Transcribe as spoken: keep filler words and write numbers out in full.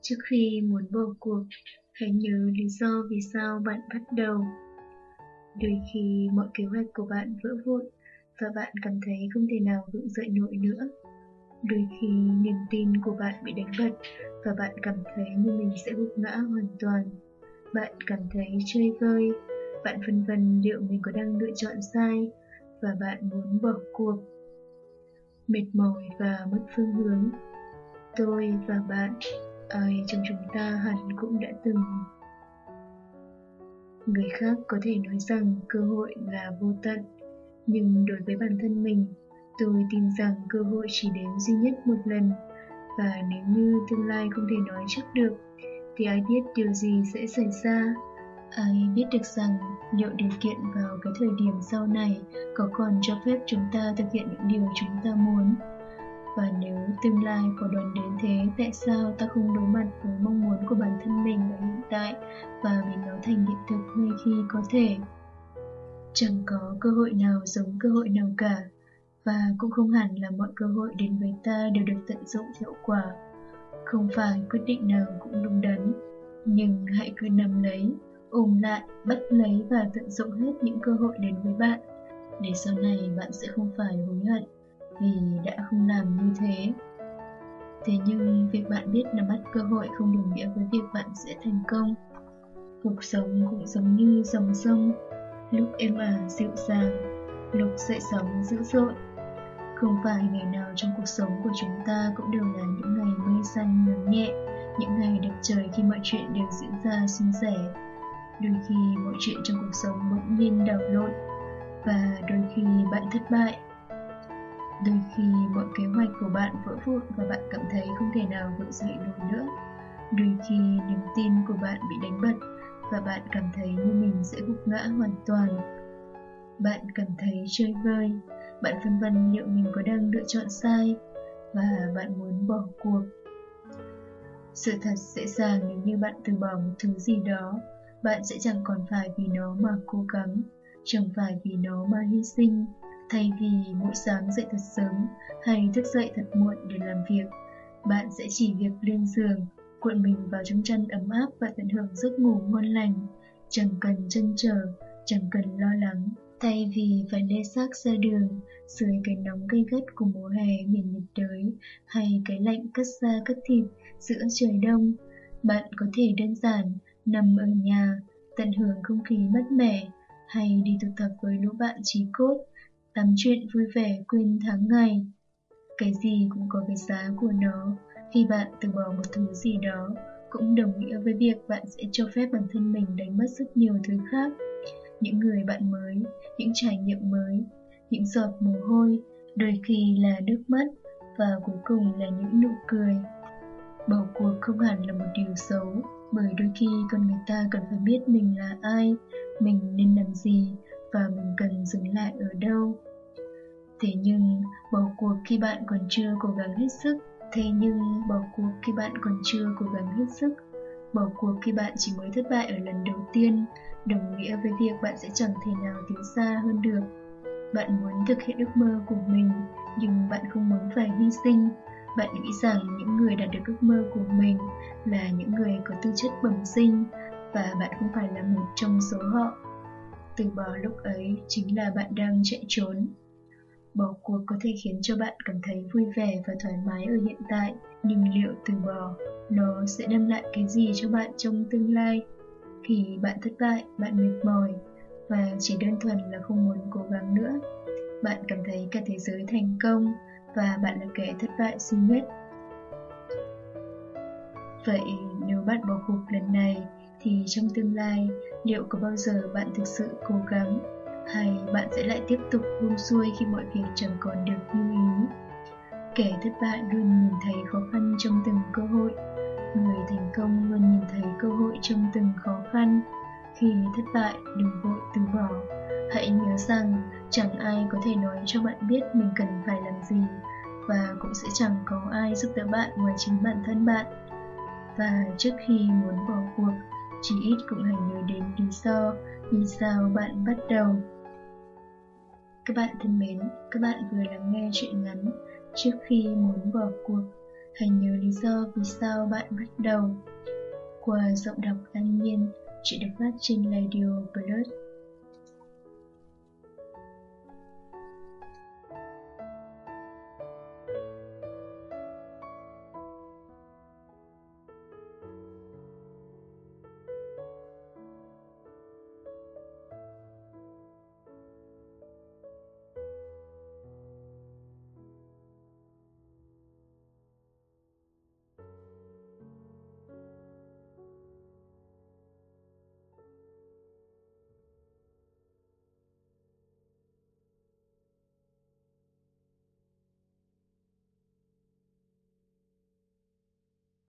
Trước khi muốn bỏ cuộc, hãy nhớ lý do vì sao bạn bắt đầu. Đôi khi mọi kế hoạch của bạn vỡ vụn và bạn cảm thấy không thể nào gượng dậy nổi nữa. Đôi khi niềm tin của bạn bị đánh bật và bạn cảm thấy như mình sẽ gục ngã hoàn toàn. Bạn cảm thấy chơi vơi, bạn phân vân liệu mình có đang lựa chọn sai và bạn muốn bỏ cuộc. Mệt mỏi và mất phương hướng. Tôi và bạn, ai trong chúng ta hẳn cũng đã từng. Người khác có thể nói rằng cơ hội là vô tận, nhưng đối với bản thân mình, tôi tin rằng cơ hội chỉ đến duy nhất một lần. Và nếu như tương lai không thể nói trước được, thì ai biết điều gì sẽ xảy ra? Ai biết được rằng liệu điều kiện vào cái thời điểm sau này có còn cho phép chúng ta thực hiện những điều chúng ta muốn? Và nếu tương lai có đoán đến thế, tại sao ta không đối mặt với mong muốn của bản thân mình ở hiện tại và biến nó thành hiện thực ngay khi có thể? Chẳng có cơ hội nào giống cơ hội nào cả, và cũng không hẳn là mọi cơ hội đến với ta đều được tận dụng hiệu quả. Không phải quyết định nào cũng đúng đắn, nhưng hãy cứ nắm lấy, ôm lại, bắt lấy và tận dụng hết những cơ hội đến với bạn, để sau này bạn sẽ không phải hối hận vì đã không làm như thế. Thế nhưng việc bạn biết nắm bắt cơ hội không đồng nghĩa với việc bạn sẽ thành công. Cuộc sống cũng giống như dòng sông, lúc êm ả dịu dàng, lúc dậy sóng dữ dội. Không phải ngày nào trong cuộc sống của chúng ta cũng đều là những ngày mây xanh nắng nhẹ, những ngày đẹp trời khi mọi chuyện đều diễn ra suôn sẻ. Đôi khi mọi chuyện trong cuộc sống bỗng nhiên đảo lộn, và đôi khi bạn thất bại. Đôi khi mọi kế hoạch của bạn vỡ vụn và bạn cảm thấy không thể nào gượng dậy nổi nữa. Đôi khi niềm tin của bạn bị đánh bật và bạn cảm thấy như mình sẽ gục ngã hoàn toàn. Bạn cảm thấy chơi vơi, bạn phân vân liệu mình có đang lựa chọn sai, và bạn muốn bỏ cuộc. Sự thật dễ dàng nếu như bạn từ bỏ một thứ gì đó, bạn sẽ chẳng còn phải vì nó mà cố gắng, chẳng phải vì nó mà hy sinh. Thay vì mỗi sáng dậy thật sớm hay thức dậy thật muộn để làm việc, bạn sẽ chỉ việc lên giường, cuộn mình vào trong chăn ấm áp và tận hưởng giấc ngủ ngon lành, chẳng cần trăn trở, chẳng cần lo lắng. Thay vì phải lê xác ra đường dưới cái nóng gay gắt của mùa hè miền nhiệt đới hay cái lạnh cắt da cắt thịt giữa trời đông, bạn có thể đơn giản nằm ở nhà, tận hưởng không khí mát mẻ, hay đi tụ tập với lũ bạn chí cốt, tám chuyện vui vẻ quên tháng ngày. Cái gì cũng có cái giá của nó. Khi bạn từ bỏ một thứ gì đó, cũng đồng nghĩa với việc bạn sẽ cho phép bản thân mình đánh mất rất nhiều thứ khác. Những người bạn mới, những trải nghiệm mới, những giọt mồ hôi, đôi khi là nước mắt, và cuối cùng là những nụ cười. Bỏ cuộc không hẳn là một điều xấu, bởi đôi khi con người ta cần phải biết mình là ai, mình nên làm gì, và mình cần dừng lại ở đâu. Thế nhưng, bỏ cuộc khi bạn còn chưa cố gắng hết sức. Thế nhưng, bỏ cuộc khi bạn còn chưa cố gắng hết sức. Bỏ cuộc khi bạn chỉ mới thất bại ở lần đầu tiên, đồng nghĩa với việc bạn sẽ chẳng thể nào tiến xa hơn được. Bạn muốn thực hiện ước mơ của mình, nhưng bạn không muốn phải hy sinh. Bạn nghĩ rằng những người đạt được ước mơ của mình là những người có tư chất bẩm sinh, và bạn không phải là một trong số họ. Từ bỏ lúc ấy chính là bạn đang chạy trốn. Bỏ cuộc có thể khiến cho bạn cảm thấy vui vẻ và thoải mái ở hiện tại, nhưng liệu từ bỏ, nó sẽ đem lại cái gì cho bạn trong tương lai? Khi bạn thất bại, bạn mệt mỏi, và chỉ đơn thuần là không muốn cố gắng nữa. Bạn cảm thấy cả thế giới thành công, và bạn là kẻ thất bại duy nhất. Vậy nếu bạn bỏ cuộc lần này, thì trong tương lai, liệu có bao giờ bạn thực sự cố gắng? Hay bạn sẽ lại tiếp tục buông xuôi khi mọi việc chẳng còn được như ý? Kẻ thất bại luôn nhìn thấy khó khăn trong từng cơ hội. Người thành công luôn nhìn thấy cơ hội trong từng khó khăn. Khi thất bại, đừng vội từ bỏ. Hãy nhớ rằng chẳng ai có thể nói cho bạn biết mình cần phải làm gì, và cũng sẽ chẳng có ai giúp đỡ bạn ngoài chính bản thân bạn. Và trước khi muốn bỏ cuộc, chỉ ít cũng hãy nhớ đến lý do vì sao bạn bắt đầu. Các bạn thân mến, các bạn vừa lắng nghe truyện ngắn Trước khi muốn bỏ cuộc. hãy nhớ lý do vì sao bạn bắt đầu. Qua giọng đọc An Nhiên, chuyện được phát trên Radio Plus.